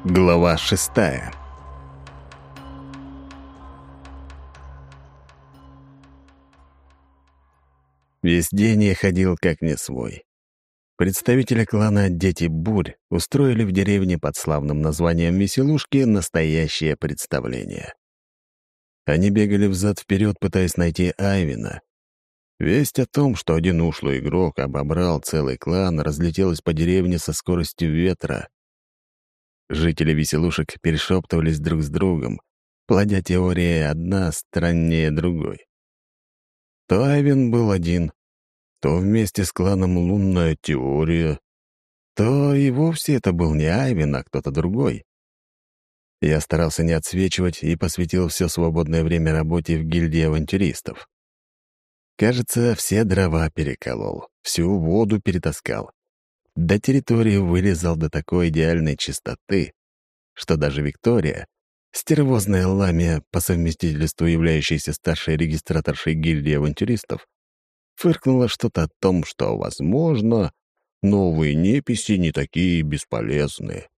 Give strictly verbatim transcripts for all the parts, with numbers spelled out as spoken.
Глава шестая. Весь день я ходил как не свой. Представители клана «Дети Бурь» устроили в деревне под славным названием «Веселушки» настоящее представление. Они бегали взад-вперед, пытаясь найти Айвина. Весть о том, что один ушлый игрок обобрал целый клан, разлетелась по деревне со скоростью ветра. Жители веселушек перешептывались друг с другом, плодя теории одна страннее другой. То Айвин был один, то вместе с кланом «Лунная теория», то и вовсе это был не Айвин, а кто-то другой. Я старался не отсвечивать и посвятил все свободное время работе в гильдии авантюристов. Кажется, все дрова переколол, всю воду перетаскал. До территории вылезал до такой идеальной чистоты, что даже Виктория, стервозная ламия, по совместительству являющаяся старшей регистраторшей гильдии авантюристов, фыркнула что-то о том, что, возможно, новые неписи не такие бесполезные.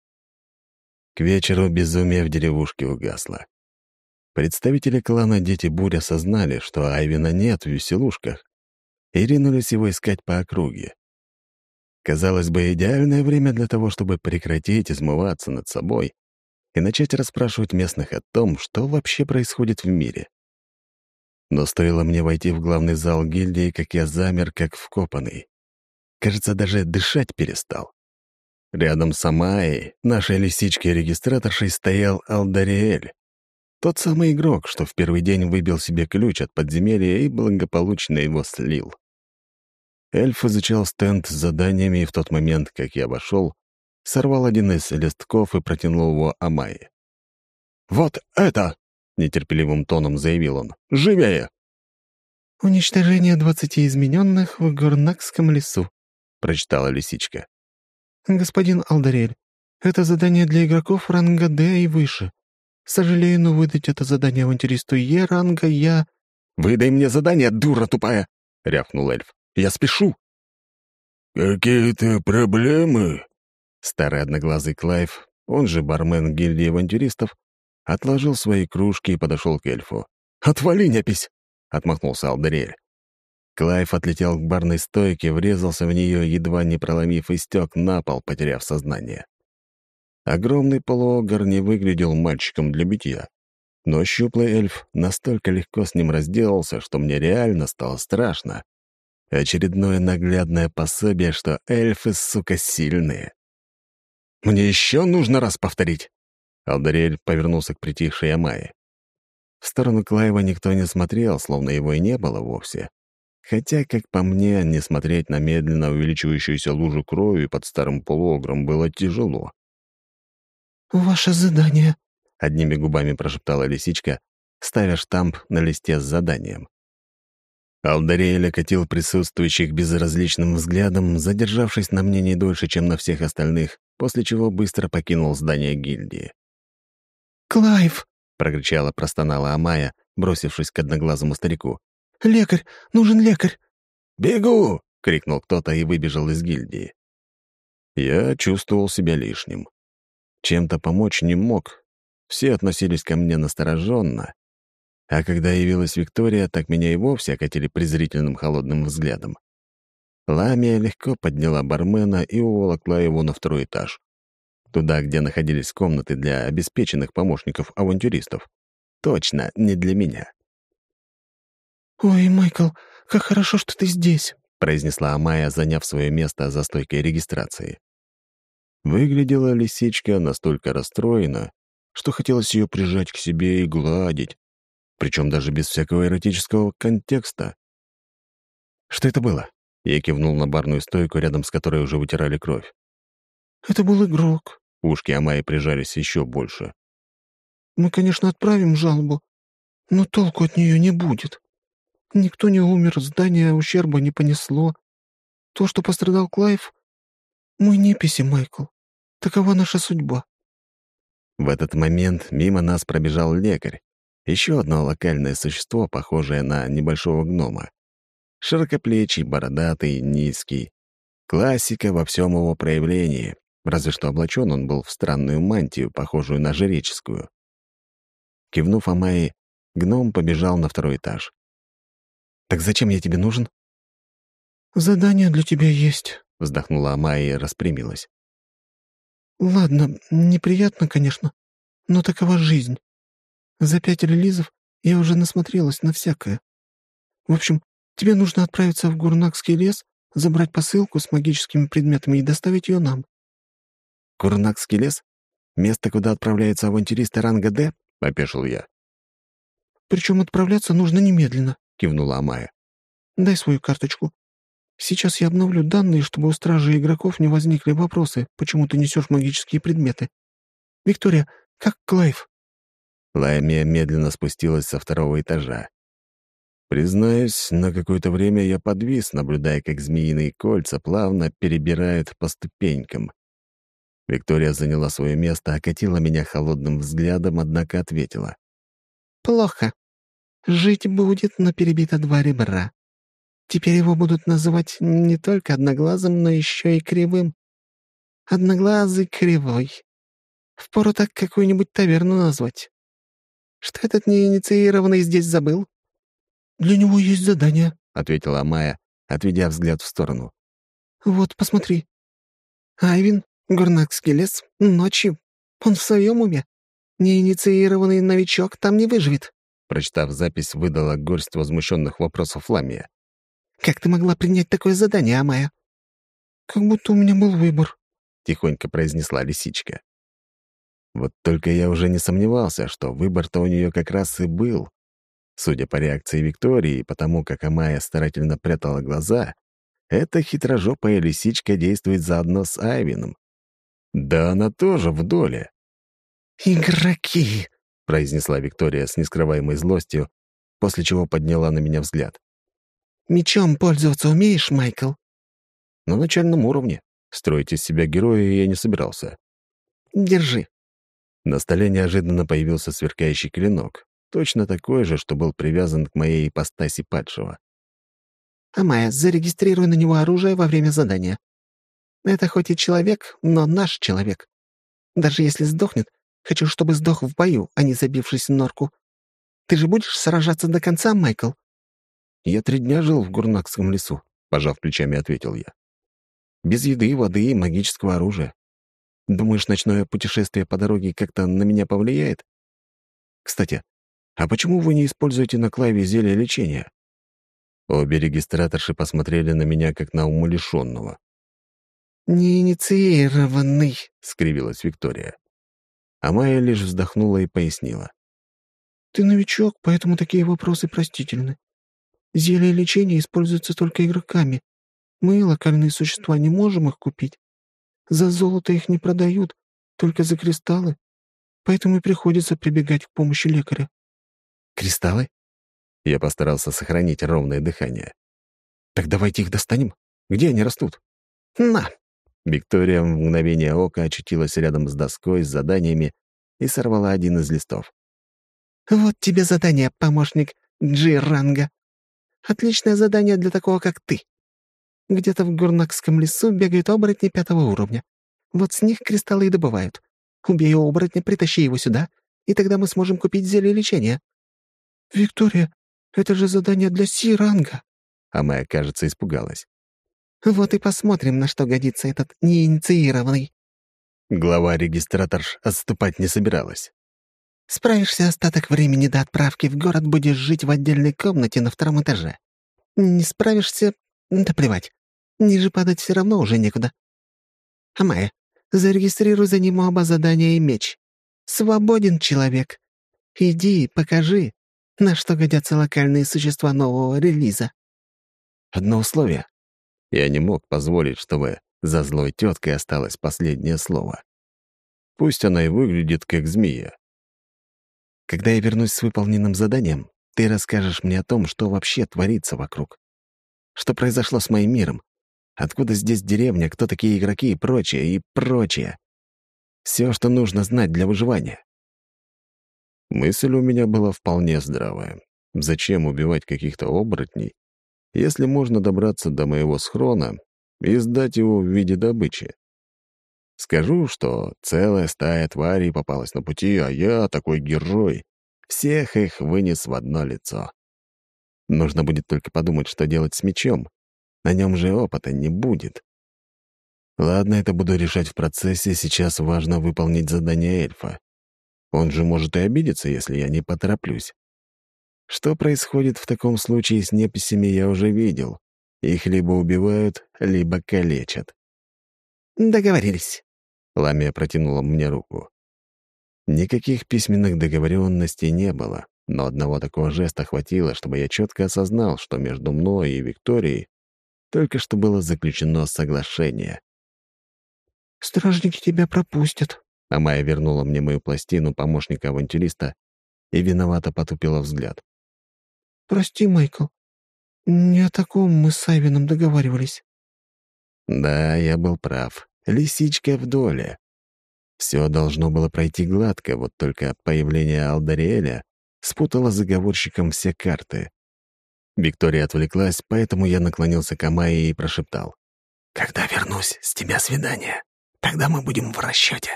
К вечеру безумие в деревушке угасло. Представители клана «Дети Бурь» осознали, что Айвина нет в веселушках, и ринулись его искать по округе. Казалось бы, идеальное время для того, чтобы прекратить измываться над собой и начать расспрашивать местных о том, что вообще происходит в мире. Но стоило мне войти в главный зал гильдии, как я замер, как вкопанный. Кажется, даже дышать перестал. Рядом с Амайей, нашей лисичкой-регистраторшей, стоял Алдариэль, тот самый игрок, что в первый день выбил себе ключ от подземелья и благополучно его слил. Эльф изучал стенд с заданиями, и в тот момент, как я вошел, сорвал один из листков и протянул его Амайе. «Вот это!» — нетерпеливым тоном заявил он. «Живее!» «Уничтожение двадцати измененных в Горнакском лесу», — прочитала лисичка. «Господин Алдарель, это задание для игроков ранга Д и выше. Сожалею, но выдать это задание авантюристу Е ранга я...» «Выдай мне задание, дура тупая!» — рявкнул эльф. «Я спешу!» «Какие-то проблемы?» Старый одноглазый Клайв, он же бармен гильдии авантюристов, отложил свои кружки и подошел к эльфу. «Отвали, непись!» — отмахнулся Алдариэль. Клайв отлетел к барной стойке, врезался в нее, едва не проломив, и стек на пол, потеряв сознание. Огромный полуогр не выглядел мальчиком для битья, но щуплый эльф настолько легко с ним разделался, что мне реально стало страшно. Очередное наглядное пособие, что эльфы, сука, сильные. «Мне еще нужно раз повторить!» Алдариэль повернулся к притихшей Амайе. В сторону Клайва никто не смотрел, словно его и не было вовсе. Хотя, как по мне, не смотреть на медленно увеличивающуюся лужу крови под старым полуогром было тяжело. «Ваше задание», — одними губами прошептала лисичка, ставя штамп на листе с заданием. Алдариэль окатил присутствующих безразличным взглядом, задержавшись на мне не дольше, чем на всех остальных, после чего быстро покинул здание гильдии. «Клайв!» — прокричала, простонала Амая, бросившись к одноглазому старику. «Лекарь! Нужен лекарь!» «Бегу!» — крикнул кто-то и выбежал из гильдии. Я чувствовал себя лишним. Чем-то помочь не мог. Все относились ко мне настороженно. А когда явилась Виктория, так меня и вовсе окатили презрительным холодным взглядом. Ламия легко подняла бармена и уволокла его на второй этаж. Туда, где находились комнаты для обеспеченных помощников авантюристов. Точно не для меня. «Ой, Майкл, как хорошо, что ты здесь», — произнесла Амая, заняв свое место за стойкой регистрации. Выглядела лисичка настолько расстроена, что хотелось ее прижать к себе и гладить, причем даже без всякого эротического контекста. «Что это было?» — я кивнул на барную стойку, рядом с которой уже вытирали кровь. «Это был игрок». Ушки Амайи прижались еще больше. «Мы, конечно, отправим жалобу, но толку от нее не будет. Никто не умер, здание ущерба не понесло. То, что пострадал Клайв, мы неписи, Майкл. Такова наша судьба». В этот момент мимо нас пробежал лекарь, еще одно локальное существо, похожее на небольшого гнома. Широкоплечий, бородатый, низкий. Классика во всем его проявлении. разве что облачен он был в странную мантию, похожую на жреческую. Кивнув Амайе, гном побежал на второй этаж. «Так зачем я тебе нужен?» «Задание для тебя есть», — вздохнула Амайя и распрямилась. «Ладно, неприятно, конечно, но такова жизнь. За пять релизов я уже насмотрелась на всякое. В общем, тебе нужно отправиться в Гурнакский лес, забрать посылку с магическими предметами и доставить ее нам». «Гурнакский лес? Место, куда отправляются авантюристы ранга Д?» — опешил я. «Причем отправляться нужно немедленно», — кивнула Амайя. «Дай свою карточку. Сейчас я обновлю данные, чтобы у стражи и игроков не возникли вопросы, почему ты несешь магические предметы. Виктория, как Клайв?» Ламия медленно спустилась со второго этажа. Признаюсь, на какое-то время я подвис, наблюдая, как змеиные кольца плавно перебирают по ступенькам. Виктория заняла свое место, окатила меня холодным взглядом, однако ответила. «Плохо. Жить будет, но перебито два ребра. Теперь его будут называть не только одноглазым, но еще и кривым. Одноглазый кривой. Впору так какую-нибудь таверну назвать. Что этот неинициированный здесь забыл?» «Для него есть задание», — ответила Майя, отведя взгляд в сторону. «Вот, посмотри. Айвин, Гурнакский лес, ночью. Он в своем уме. Неинициированный новичок там не выживет». Прочитав запись, выдала горсть возмущенных вопросов Ламия. «Как ты могла принять такое задание, Амая?» «Как будто у меня был выбор», — тихонько произнесла лисичка. Вот только я уже не сомневался, что выбор-то у нее как раз и был. Судя по реакции Виктории и потому, как Амайя старательно прятала глаза, эта хитрожопая лисичка действует заодно с Айвином. Да она тоже в доле. «Игроки!» — произнесла Виктория с нескрываемой злостью, после чего подняла на меня взгляд. «Мечом пользоваться умеешь, Майкл?» На начальном уровне. Строить из себя героя я не собирался. «Держи». На столе неожиданно появился сверкающий клинок, точно такой же, что был привязан к моей ипостаси падшего. «Амая, зарегистрируй на него оружие во время задания. Это хоть и человек, но наш человек. Даже если сдохнет, хочу, чтобы сдох в бою, а не забившись в норку. Ты же будешь сражаться до конца, Майкл?» «Я три дня жил в Гурнакском лесу», — пожав плечами, ответил я. «Без еды, воды и магического оружия. Думаешь, ночное путешествие по дороге как-то на меня повлияет? Кстати, а почему вы не используете на Клайве зелье лечения?» Обе регистраторши посмотрели на меня, как на умалишенного. «Неинициированный», — скривилась Виктория. А Майя лишь вздохнула и пояснила. «Ты новичок, поэтому такие вопросы простительны. Зелья лечения используются только игроками. Мы, локальные существа, не можем их купить. За золото их не продают, только за кристаллы. Поэтому и приходится прибегать к помощи лекаря». «Кристаллы?» Я постарался сохранить ровное дыхание. «Так давайте их достанем. Где они растут?» «На!» Виктория в мгновение ока очутилась рядом с доской с заданиями и сорвала один из листов. «Вот тебе задание, помощник Джи-ранга. Отличное задание для такого, как ты. Где-то в Гурнакском лесу бегают оборотни пятого уровня. Вот с них кристаллы и добывают. Убей оборотня, притащи его сюда, и тогда мы сможем купить зелье лечения». «Виктория, это же задание для Си-ранга». А моя, кажется, испугалась. «Вот и посмотрим, на что годится этот неинициированный». Глава регистраторш отступать не собиралась. «Справишься остаток времени до отправки в город, будешь жить в отдельной комнате на втором этаже. Не справишься — да плевать. Ниже падать все равно уже некуда. Амая, зарегистрируй за ним оба задания и меч. Свободен человек. Иди и покажи, на что годятся локальные существа нового релиза». Одно условие. Я не мог позволить, чтобы за злой теткой осталось последнее слово. Пусть она и выглядит как змея. Когда я вернусь с выполненным заданием, ты расскажешь мне о том, что вообще творится вокруг. Что произошло с моим миром? Откуда здесь деревня, кто такие игроки и прочее, и прочее. Все, что нужно знать для выживания. Мысль у меня была вполне здравая. Зачем убивать каких-то оборотней, если можно добраться до моего схрона и сдать его в виде добычи? Скажу, что целая стая тварей попалась на пути, а я, такой герой, всех их вынес в одно лицо. Нужно будет только подумать, что делать с мечом. На нем же опыта не будет. Ладно, это буду решать в процессе, сейчас важно выполнить задание эльфа. Он же может и обидеться, если я не потороплюсь. Что происходит в таком случае с неписями, я уже видел. Их либо убивают, либо калечат. «Договорились», — Ламия протянула мне руку. Никаких письменных договоренностей не было, но одного такого жеста хватило, чтобы я четко осознал, что между мной и Викторией только что было заключено соглашение. «Стражники тебя пропустят», — а Майя вернула мне мою пластину помощника-авантюриста и виновато потупила взгляд. «Прости, Майкл. Не о таком мы с Айвином договаривались». Да, я был прав. Лисичка в доле. Все должно было пройти гладко, вот только появление Алдариэля спутало заговорщикам все карты. Виктория отвлеклась, поэтому я наклонился к Амайе и прошептал. «Когда вернусь, с тебя свидание. Тогда мы будем в расчете».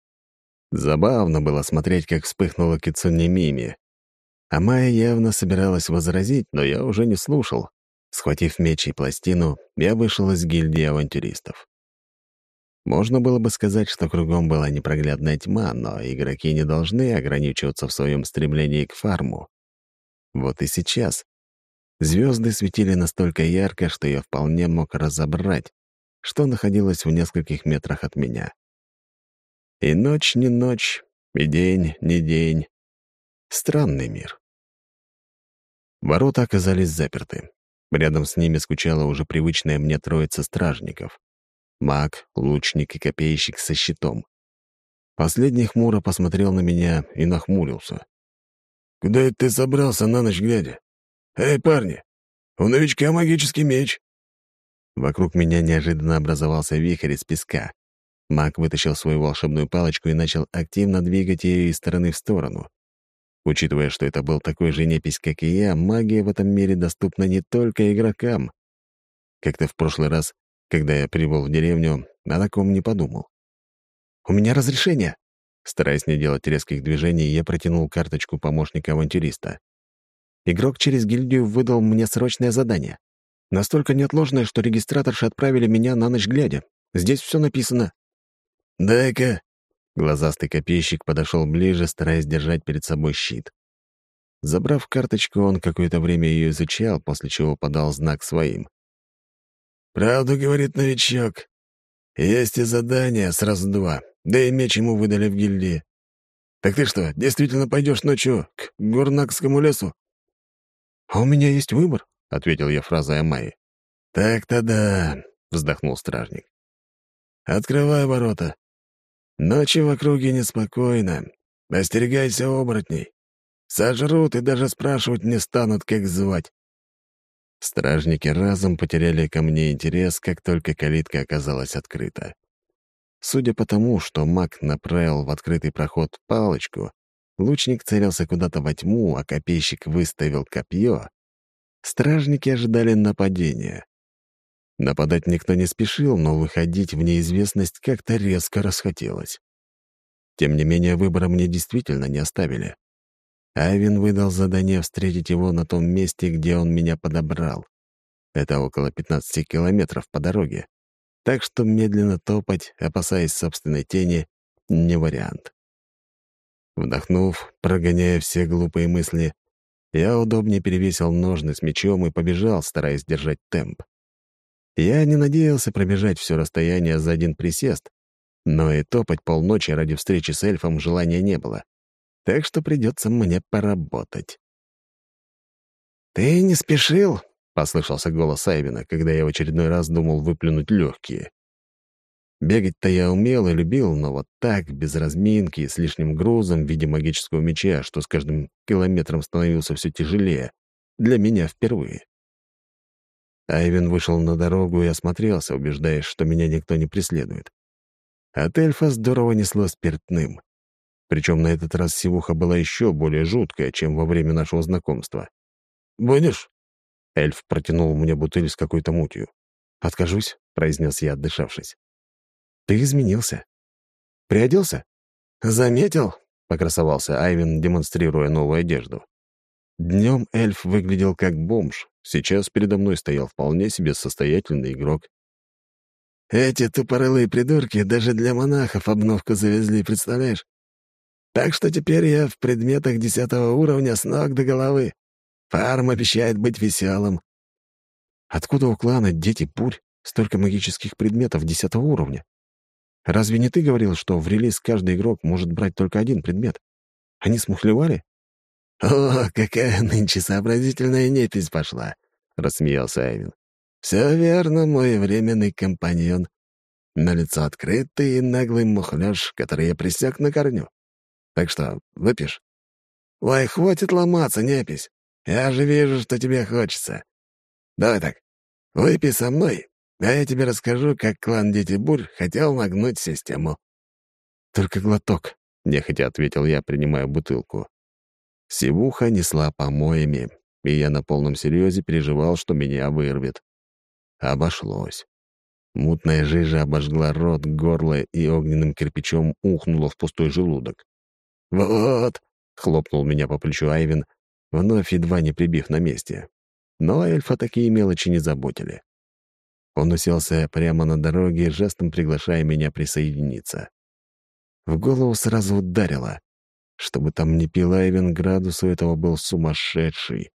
Забавно было смотреть, как вспыхнула Кицуне Мими. Амайя явно собиралась возразить, но я уже не слушал. Схватив меч и пластину, я вышел из гильдии авантюристов. Можно было бы сказать, что кругом была непроглядная тьма, но игроки не должны ограничиваться в своем стремлении к фарму. Вот и сейчас звезды светили настолько ярко, что я вполне мог разобрать, что находилось в нескольких метрах от меня. И ночь не ночь, и день не день. Странный мир. Ворота оказались заперты. Рядом с ними скучала уже привычная мне троица стражников. Маг, лучник и копейщик со щитом. Последний хмуро посмотрел на меня и нахмурился. «Куда это ты собрался на ночь глядя? Эй, парни, у новичка магический меч». Вокруг меня неожиданно образовался вихрь из песка. Маг вытащил свою волшебную палочку и начал активно двигать ее из стороны в сторону. Учитывая, что это был такой же непись, как и я, магия в этом мире доступна не только игрокам. Как-то в прошлый раз, когда я прибыл в деревню, о таком не подумал. «У меня разрешение!» Стараясь не делать резких движений, я протянул карточку помощника-авантюриста. Игрок через гильдию выдал мне срочное задание. Настолько неотложное, что регистраторши отправили меня на ночь глядя. Здесь все написано. «Дай-ка!» Глазастый копейщик подошел ближе, стараясь держать перед собой щит. Забрав карточку, он какое-то время ее изучал, после чего подал знак своим. «Правду, — говорит новичок. Есть и задание, сразу два, да и меч ему выдали в гильдии. Так ты что, действительно пойдешь ночью к Горнакскому лесу?» «А у меня есть выбор», — ответил я фразой Амайи. «Так-то да», — вздохнул стражник. «Открывай ворота. Ночью в округе неспокойно. Остерегайся оборотней. Сожрут и даже спрашивать не станут, как звать». Стражники разом потеряли ко мне интерес, как только калитка оказалась открыта. Судя по тому, что маг направил в открытый проход палочку, лучник целился куда-то во тьму, а копейщик выставил копье, стражники ожидали нападения. Нападать никто не спешил, но выходить в неизвестность как-то резко расхотелось. Тем не менее, выбора мне действительно не оставили. Айвин выдал задание встретить его на том месте, где он меня подобрал. Это около пятнадцати километров по дороге. Так что медленно топать, опасаясь собственной тени, не вариант. Вдохнув, прогоняя все глупые мысли, я удобнее перевесил ножны с мечом и побежал, стараясь держать темп. Я не надеялся пробежать все расстояние за один присест, но и топать полночи ради встречи с эльфом желания не было. Так что придется мне поработать. «Ты не спешил?» — послышался голос Айвина, когда я в очередной раз думал выплюнуть легкие. Бегать-то я умел и любил, но вот так, без разминки, с лишним грузом в виде магического меча, что с каждым километром становился все тяжелее, для меня впервые. Айвин вышел на дорогу и осмотрелся, убеждаясь, что меня никто не преследует. От эльфа здорово несло спиртным. Причем на этот раз сивуха была еще более жуткая, чем во время нашего знакомства. «Будешь?» Эльф протянул мне бутыль с какой-то мутью. «Откажусь», — произнес я, отдышавшись. Ты изменился. Приоделся?» «Заметил?» — покрасовался Айвен, демонстрируя новую одежду. Днем эльф выглядел как бомж. Сейчас передо мной стоял вполне себе состоятельный игрок. «Эти тупорылые придурки даже для монахов обновку завезли, представляешь? Так что теперь я в предметах десятого уровня с ног до головы. Фарм обещает быть веселым». Откуда у клана «Дети Бурь» столько магических предметов десятого уровня? Разве не ты говорил, что в релиз каждый игрок может брать только один предмет? Они смухлевали? «О, какая нынче сообразительная непись пошла!» — рассмеялся Айвен. «Все верно, мой временный компаньон. На лицо открытый и наглый мухлёж, который я пресек на корню. Так что, выпьешь?» «Ой, хватит ломаться, непись. Я же вижу, что тебе хочется. Давай так, выпей со мной, а я тебе расскажу, как клан Дети Бурь хотел нагнуть систему». «Только глоток», — нехотя ответил я, принимая бутылку. Сивуха несла помоями, и я на полном серьезе переживал, что меня вырвет. Обошлось. Мутная жижа обожгла рот, горло и огненным кирпичом ухнула в пустой желудок. «Вот», — хлопнул меня по плечу Айвен, вновь едва не прибив на месте. Но эльфа такие мелочи не заботили. Он уселся прямо на дороге, жестом приглашая меня присоединиться. В голову сразу ударило. Чтобы там не пил Айвен, градус у этого был сумасшедший.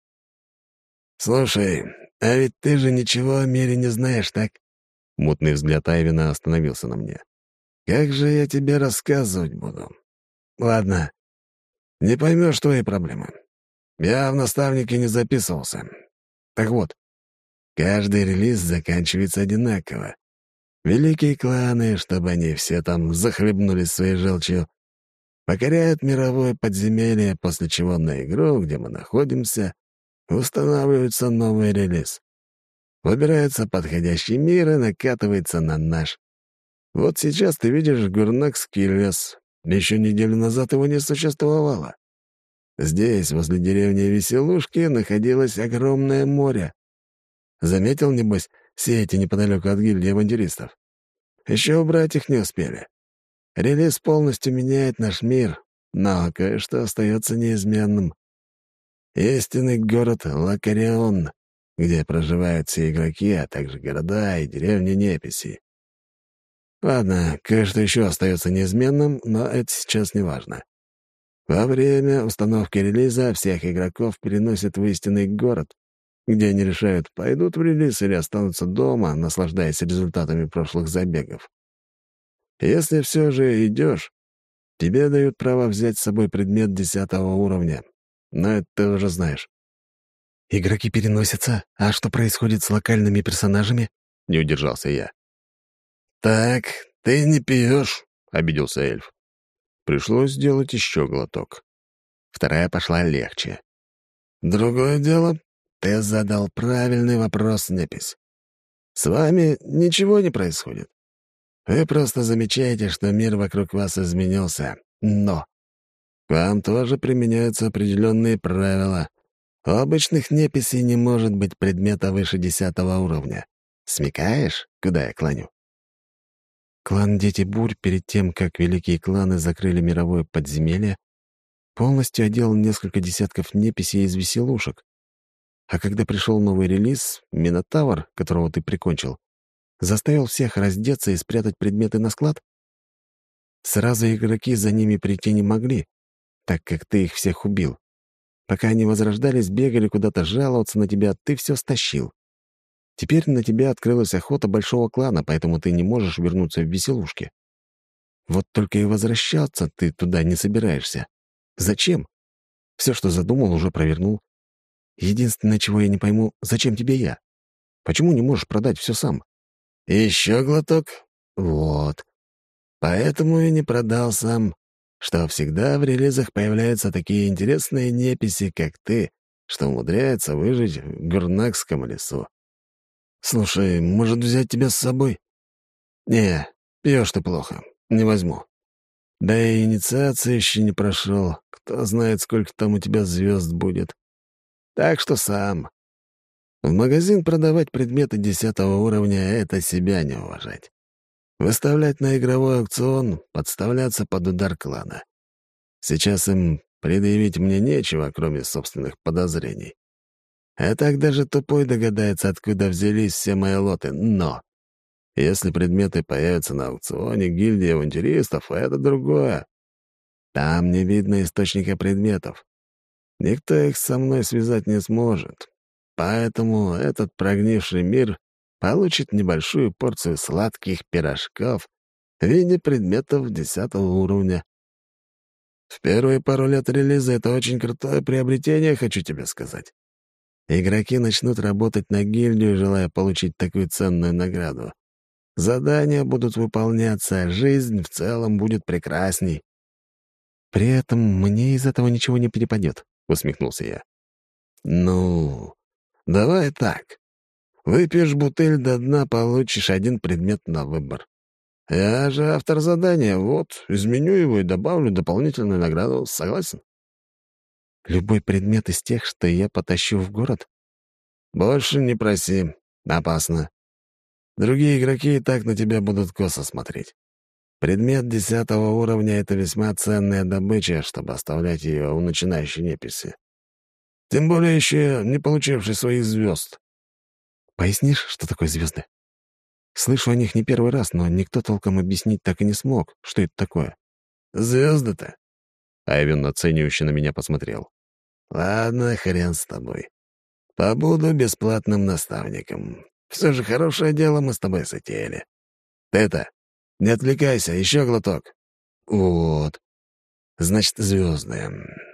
«Слушай, а ведь ты же ничего о мире не знаешь, так?» Мутный взгляд Айвена остановился на мне. «Как же я тебе рассказывать буду? Ладно, не поймешь твои проблемы. Я в наставнике не записывался. Так вот, каждый релиз заканчивается одинаково. Великие кланы, чтобы они все там захлебнулись своей желчью, покоряют мировое подземелье, после чего на игру, где мы находимся, устанавливается новый релиз. Выбирается подходящий мир и накатывается на наш. Вот сейчас ты видишь Гурнакский лес. Еще неделю назад его не существовало. Здесь, возле деревни Веселушки, находилось огромное море. Заметил, небось, сети неподалеку от гильдии авантюристов? Еще убрать их не успели. Релиз полностью меняет наш мир, но кое-что остается неизменным. Истинный город Лакарион, где проживают все игроки, а также города и деревни Неписи. Ладно, кое-что еще остается неизменным, но это сейчас не важно. Во время установки релиза всех игроков переносят в истинный город, где они решают, пойдут в релиз или останутся дома, наслаждаясь результатами прошлых забегов. Если все же идешь, тебе дают право взять с собой предмет десятого уровня, но это ты уже знаешь. «Игроки переносятся, а что происходит с локальными персонажами?» — не удержался я. «Так, ты не пьешь», — обиделся эльф. Пришлось сделать еще глоток. Вторая пошла легче. «Другое дело, ты задал правильный вопрос, Непись. С вами ничего не происходит. Вы просто замечаете, что мир вокруг вас изменился. Но к вам тоже применяются определенные правила. У обычных неписей не может быть предмета выше десятого уровня. Смекаешь, куда я клоню?» Клан Дети Бурь, перед тем, как великие кланы закрыли мировое подземелье, полностью одел несколько десятков неписей из веселушек. А когда пришел новый релиз, Минотавр, которого ты прикончил, заставил всех раздеться и спрятать предметы на склад? Сразу игроки за ними прийти не могли, так как ты их всех убил. Пока они возрождались, бегали куда-то жаловаться на тебя, ты все стащил. Теперь на тебя открылась охота большого клана, поэтому ты не можешь вернуться в веселушки. Вот только и возвращаться ты туда не собираешься. Зачем? Все, что задумал, уже провернул. Единственное, чего я не пойму, зачем тебе я? Почему не можешь продать все сам? «Еще глоток? Вот. Поэтому и не продал сам, что всегда в релизах появляются такие интересные неписи, как ты, что умудряются выжить в Гурнакском лесу. Слушай, может, взять тебя с собой?» «Не, пьешь ты плохо. Не возьму. Да и инициация еще не прошел. Кто знает, сколько там у тебя звезд будет. Так что сам. В магазин продавать предметы десятого уровня — это себя не уважать. выставлять на игровой аукцион, подставляться под удар клана. Сейчас им предъявить мне нечего, кроме собственных подозрений. А так даже тупой догадается, откуда взялись все мои лоты. Но если предметы появятся на аукционе гильдии авантюристов, это другое. Там не видно источника предметов. Никто их со мной связать не сможет. Поэтому этот прогнивший мир получит небольшую порцию сладких пирожков в виде предметов десятого уровня. В первые пару лет релиза это очень крутое приобретение, хочу тебе сказать. Игроки начнут работать на гильдию, желая получить такую ценную награду. Задания будут выполняться, а жизнь в целом будет прекрасней. «При этом мне из этого ничего не перепадет», — усмехнулся я. «Ну, давай так. Выпьешь бутыль до дна, получишь один предмет на выбор. Я же автор задания, вот, изменю его и добавлю дополнительную награду. Согласен?» «Любой предмет из тех, что я потащу в город?» «Больше не проси. Опасно. Другие игроки и так на тебя будут косо смотреть. Предмет десятого уровня — это весьма ценная добыча, чтобы оставлять ее у начинающей неписи. Тем более еще не получивший своих звезд». «Пояснишь, что такое звезды? Слышу о них не первый раз, но никто толком объяснить так и не смог, что это такое». «Звезды-то?» Айвен оценивающе на меня посмотрел. «Ладно, хрен с тобой. Побуду бесплатным наставником. Все же хорошее дело мы с тобой затеяли. Ты-то, не отвлекайся, еще глоток». «Вот. Значит, звезды.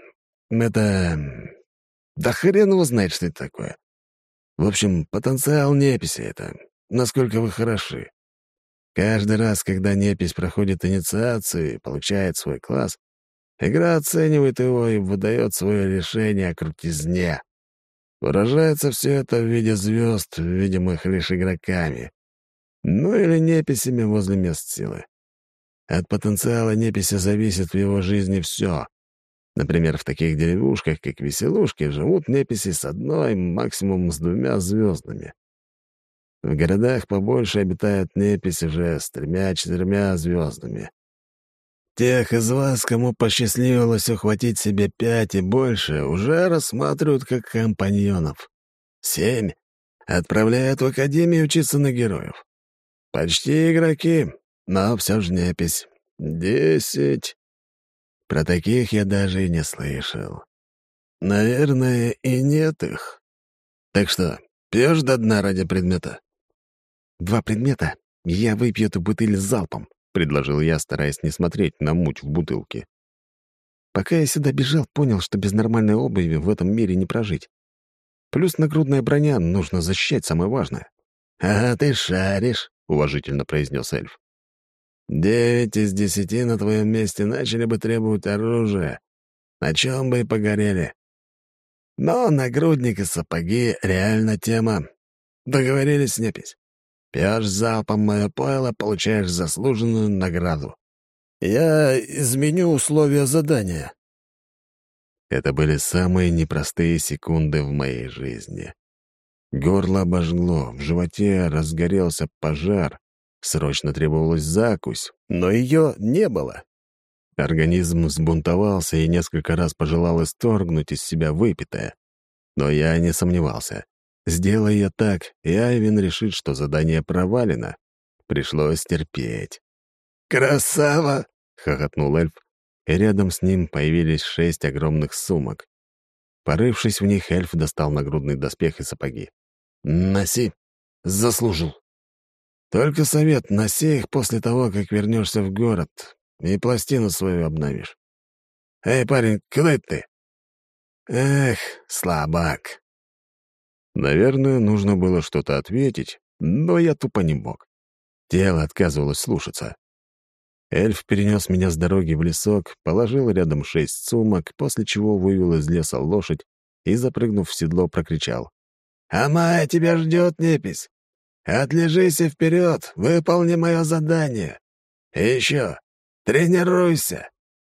Это... Да хрен его знает, что это такое. В общем, потенциал неписи это. Насколько вы хороши. Каждый раз, когда непись проходит инициацию и получает свой класс, игра оценивает его и выдает свое решение о крутизне. Выражается все это в виде звезд, видимых лишь игроками. Ну или неписями возле мест силы. От потенциала неписи зависит в его жизни все. Например, в таких деревушках, как Веселушки, живут неписи с одной, максимум с двумя звездами. В городах побольше обитают неписи уже с тремя-четырьмя звездами. Тех из вас, кому посчастливилось ухватить себе пять и больше, уже рассматривают как компаньонов. Семь отправляют в академию учиться на героев. Почти игроки, но все же непись. Десять. Про таких я даже и не слышал. Наверное, и нет их. Так что, пьешь до дна ради предмета? «Два предмета. Я выпью эту бутыль залпом», — предложил я, стараясь не смотреть на муть в бутылке. «Пока я сюда бежал, понял, что без нормальной обуви в этом мире не прожить. Плюс нагрудная броня нужно защищать, самое важное». «А ты шаришь», — уважительно произнес эльф. «Девять из десяти на твоем месте начали бы требовать оружия, на чем бы и погорели. Но нагрудник и сапоги — реально тема. Договорились, непись? Пьешь залпом мое пойло, получаешь заслуженную награду. Я изменю условия задания». Это были самые непростые секунды в моей жизни. Горло обожгло, в животе разгорелся пожар. Срочно требовалась закусь, но ее не было. Организм взбунтовался и несколько раз пожелал исторгнуть из себя выпитое. Но я не сомневался. Сделай я так, и Айвен решит, что задание провалено. Пришлось терпеть. «Красава!» — хохотнул эльф, и рядом с ним появились шесть огромных сумок. Порывшись в них, эльф достал нагрудный доспех и сапоги. «Носи. Заслужил. Только совет, носи их после того, как вернешься в город, и пластину свою обновишь. Эй, парень, куда это ты? Эх, слабак». Наверное, нужно было что-то ответить, но я тупо не мог. Тело отказывалось слушаться. Эльф перенес меня с дороги в лесок, положил рядом шесть сумок, после чего вывел из леса лошадь и, запрыгнув в седло, прокричал. «Амая тебя ждет, непись! Отлежись и вперед, выполни мое задание! И еще, тренируйся!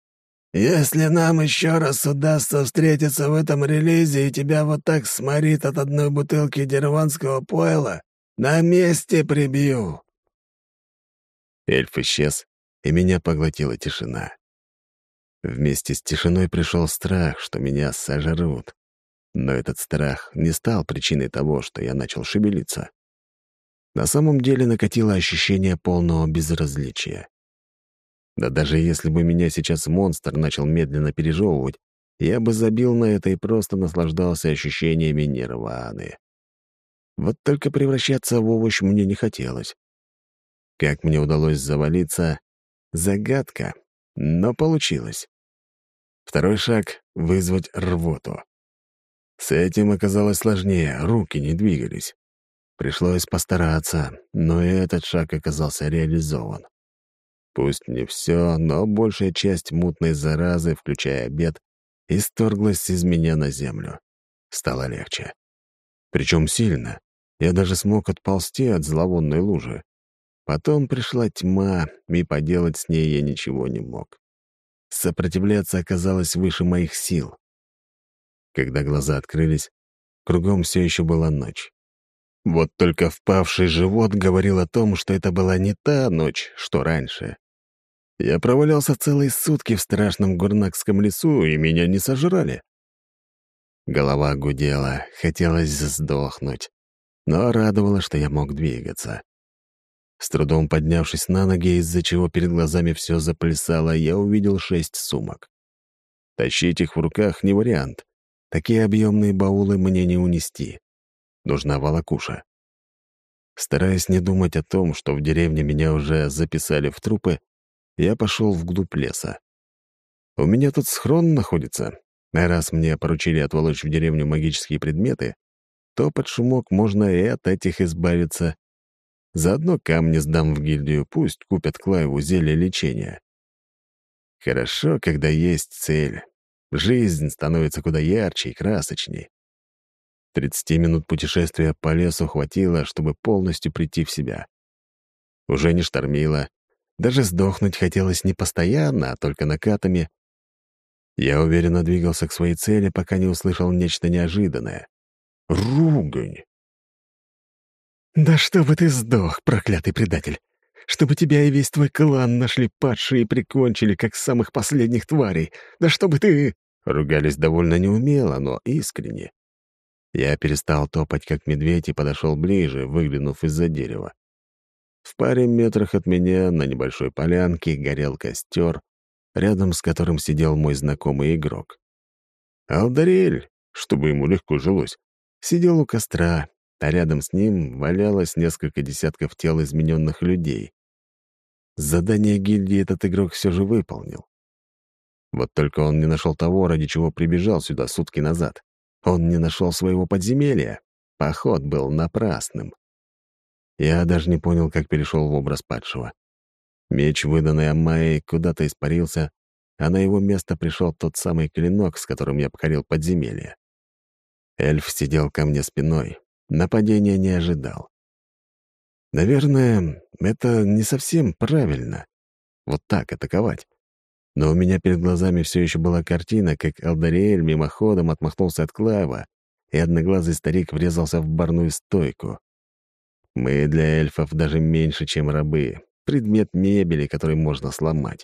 Если нам еще раз удастся встретиться в этом релизе и тебя вот так сморит от одной бутылки дереванского пойла, на месте прибью!» Эльф исчез, и меня поглотила тишина. Вместе с тишиной пришел страх, что меня сожрут. Но этот страх не стал причиной того, что я начал шевелиться. На самом деле накатило ощущение полного безразличия. Да даже если бы меня сейчас монстр начал медленно пережевывать, я бы забил на это и просто наслаждался ощущениями нирваны. Вот только превращаться в овощ мне не хотелось. Как мне удалось завалиться — загадка, но получилось. Второй шаг — вызвать рвоту. С этим оказалось сложнее, руки не двигались. Пришлось постараться, но и этот шаг оказался реализован. Пусть не все, но большая часть мутной заразы, включая обед, исторглась из меня на землю. Стало легче. Причем сильно. Я даже смог отползти от зловонной лужи. Потом пришла тьма, и поделать с ней я ничего не мог. Сопротивляться оказалось выше моих сил. Когда глаза открылись, кругом все еще была ночь. Вот только впавший живот говорил о том, что это была не та ночь, что раньше. Я провалялся целые сутки в страшном гурнакском лесу, и меня не сожрали. Голова гудела, хотелось сдохнуть, но радовало, что я мог двигаться. С трудом поднявшись на ноги, из-за чего перед глазами все заплясало, я увидел шесть сумок. Тащить их в руках не вариант. Такие объемные баулы мне не унести. Нужна волокуша. Стараясь не думать о том, что в деревне меня уже записали в трупы, я пошел вглубь леса. У меня тут схрон находится, а раз мне поручили отволочь в деревню магические предметы, то под шумок можно и от этих избавиться. Заодно камни сдам в гильдию, пусть купят Клаеву зелье лечения. Хорошо, когда есть цель. Жизнь становится куда ярче и красочней. Тридцати минут путешествия по лесу хватило, чтобы полностью прийти в себя. Уже не штормило. Даже сдохнуть хотелось не постоянно, а только накатами. Я уверенно двигался к своей цели, пока не услышал нечто неожиданное. Ругань! «Да чтобы ты сдох, проклятый предатель! Чтобы тебя и весь твой клан нашли падшие и прикончили, как самых последних тварей! Да чтобы ты...» Ругались довольно неумело, но искренне. Я перестал топать, как медведь, и подошел ближе, выглянув из-за дерева. В паре метрах от меня на небольшой полянке горел костер, рядом с которым сидел мой знакомый игрок. Алдарель, чтобы ему легко жилось, сидел у костра, а рядом с ним валялось несколько десятков тел измененных людей. Задание гильдии этот игрок все же выполнил. Вот только он не нашел того, ради чего прибежал сюда сутки назад. Он не нашел своего подземелья. Поход был напрасным. Я даже не понял, как перешел в образ падшего. Меч, выданный Амайей, куда-то испарился, а на его место пришел тот самый клинок, с которым я покорил подземелье. Эльф сидел ко мне спиной. Нападения не ожидал. Наверное, это не совсем правильно. Вот так атаковать. Но у меня перед глазами все еще была картина, как Алдариэль мимоходом отмахнулся от Клаева, и одноглазый старик врезался в барную стойку. Мы для эльфов даже меньше, чем рабы. Предмет мебели, который можно сломать.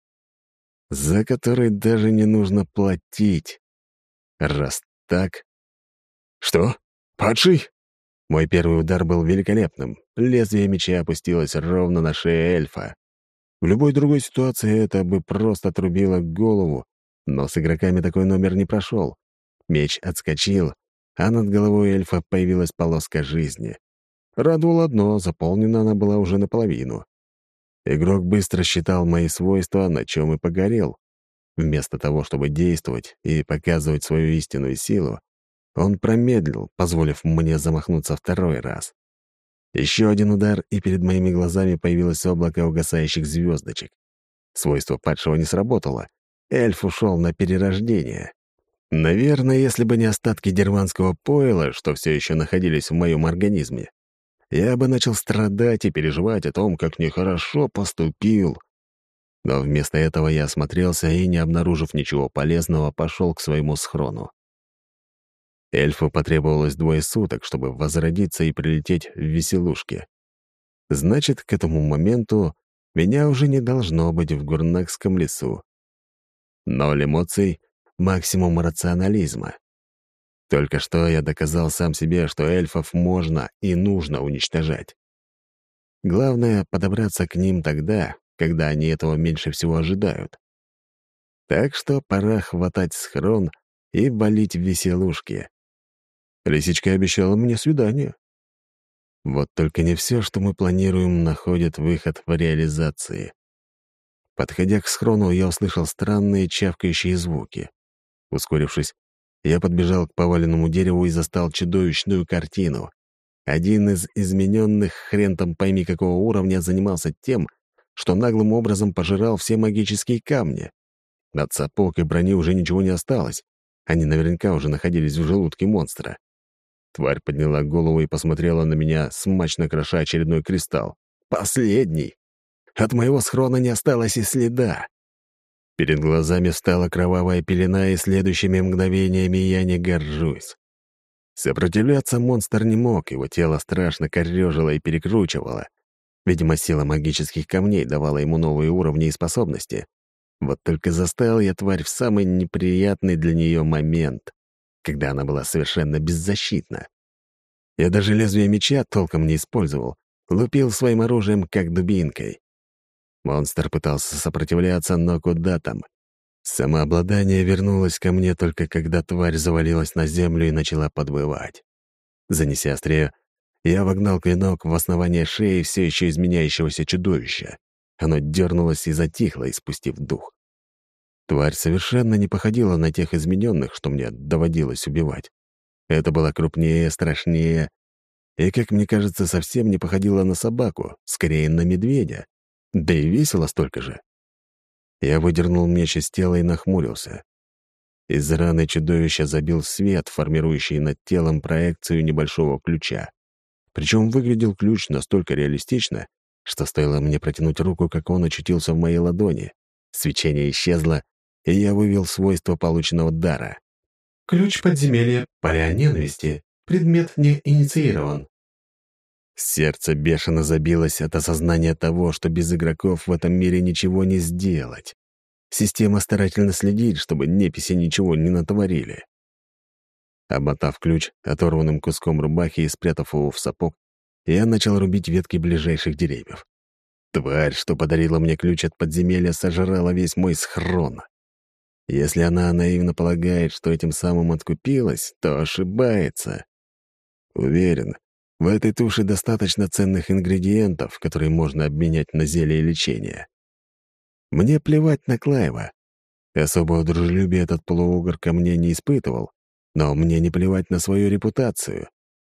За который даже не нужно платить. Раз так... «Что? Падший?» Мой первый удар был великолепным. Лезвие меча опустилось ровно на шею эльфа. В любой другой ситуации это бы просто отрубило голову, но с игроками такой номер не прошел. Меч отскочил, а над головой эльфа появилась полоска жизни. Радовало одно, заполнена она была уже наполовину. Игрок быстро считал мои свойства, на чем и погорел. Вместо того, чтобы действовать и показывать свою истинную силу, он промедлил, позволив мне замахнуться второй раз. Еще один удар, и перед моими глазами появилось облако угасающих звездочек. Свойство падшего не сработало. Эльф ушел на перерождение. Наверное, если бы не остатки дерванского пойла, что все еще находились в моем организме, я бы начал страдать и переживать о том, как нехорошо поступил. Но вместо этого я осмотрелся и, не обнаружив ничего полезного, пошел к своему схрону. Эльфу потребовалось двое суток, чтобы возродиться и прилететь в веселушки. Значит, к этому моменту меня уже не должно быть в Гурнакском лесу. Ноль эмоций, максимум рационализма. Только что я доказал сам себе, что эльфов можно и нужно уничтожать. Главное — подобраться к ним тогда, когда они этого меньше всего ожидают. Так что пора хватать схрон и валить в веселушки. Лисичка обещала мне свидание. Вот только не все, что мы планируем, находит выход в реализации. Подходя к схрону, я услышал странные чавкающие звуки. Ускорившись, я подбежал к поваленному дереву и застал чудовищную картину. Один из измененных, хрен там пойми какого уровня, занимался тем, что наглым образом пожирал все магические камни. От сапог и брони уже ничего не осталось. Они наверняка уже находились в желудке монстра. Тварь подняла голову и посмотрела на меня, смачно кроша очередной кристалл. Последний! От моего схрона не осталось и следа. Перед глазами встала кровавая пелена, и следующими мгновениями я не горжусь. Сопротивляться монстр не мог, его тело страшно корёжило и перекручивало. Видимо, сила магических камней давала ему новые уровни и способности. Вот только заставил я тварь в самый неприятный для нее момент, когда она была совершенно беззащитна. Я даже лезвие меча толком не использовал, лупил своим оружием как дубинкой. Монстр пытался сопротивляться, но куда там? Самообладание вернулось ко мне только когда тварь завалилась на землю и начала подвывать. Занеся острие, я вогнал клинок в основание шеи все еще изменяющегося чудовища. Оно дернулось и затихло, испустив дух. Тварь совершенно не походила на тех измененных, что мне доводилось убивать. Это было крупнее, страшнее, и, как мне кажется, совсем не походила на собаку, скорее на медведя. Да и весело столько же. Я выдернул меч из тела и нахмурился. Из раны чудовища забил свет, формирующий над телом проекцию небольшого ключа. Причем выглядел ключ настолько реалистично, что стоило мне протянуть руку, как он очутился в моей ладони. Свечение исчезло, и я вывел свойства полученного дара. Ключ подземелья «Поля ненависти». Предмет не инициирован. Сердце бешено забилось от осознания того, что без игроков в этом мире ничего не сделать. Система старательно следит, чтобы неписи ничего не натворили. Обмотав ключ оторванным куском рубахи и спрятав его в сапог, я начал рубить ветки ближайших деревьев. Тварь, что подарила мне ключ от подземелья, сожрала весь мой схрон. Если она наивно полагает, что этим самым откупилась, то ошибается. Уверен, в этой туше достаточно ценных ингредиентов, которые можно обменять на зелье лечения. Мне плевать на Клайва. Особого дружелюбия этот полуугор ко мне не испытывал, но мне не плевать на свою репутацию.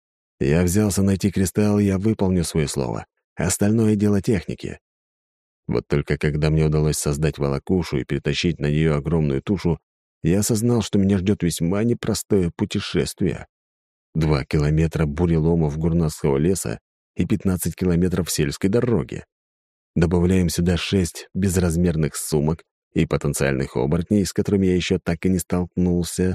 Я взялся найти кристалл, я выполню свое слово. Остальное — дело техники. Вот только когда мне удалось создать волокушу и перетащить на нее огромную тушу, я осознал, что меня ждет весьма непростое путешествие. Два километра буреломов гурнасского леса и пятнадцать километров сельской дороги. Добавляем сюда шесть безразмерных сумок и потенциальных оборотней, с которыми я еще так и не столкнулся.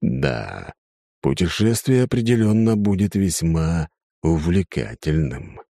Да, путешествие определенно будет весьма увлекательным.